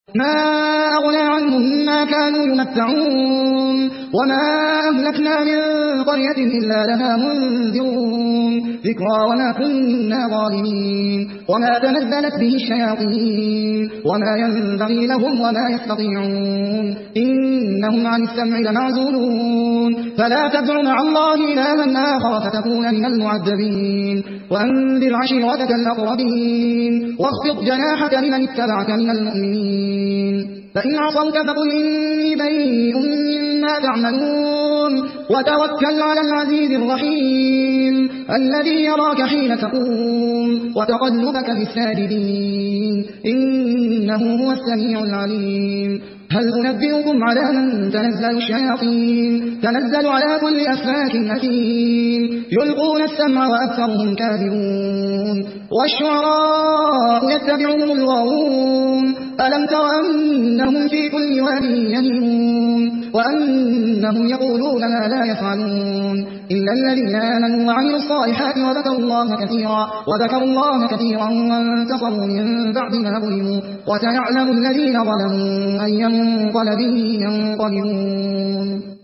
ما أغنى عنهم ما كانوا يمتعون وما أهلكنا من قرية إلا لها منذرون ذكرى وما كنا ظالمين وما تنزلت به الشياطين وما ينبغي لهم وما يستطيعون إنهم عن السمع لمعزولون فلا تدع مع الله إلها آخر فتكون من المعذبين وأنذر عشيرتك الأقربين واخفض جناحك لمن اتبعك من المؤمنين فإن عصوك فقل إني بريء مما تعملون وتوكل على العزيز الرحيم الذي يراك حين تقوم وتقلبك في الساجدين إنه هو السميع العليم هل أنبئكم على من تنزل الشياطين تنزل على كل أفاك أثيم يلقون السمع وأكثرهم كاذبون والشعراء يتبعهم الغاوون ألم تر أنهم في كل واد يهيمون وأنهم يقولون ما لا يفعلون إلا الذين آمنوا وعملوا الصالحات وذكروا الله كثيرا وانتصروا من بعد ما ظلموا وسيعلم الذين ظلموا أي منقلب ينقلبون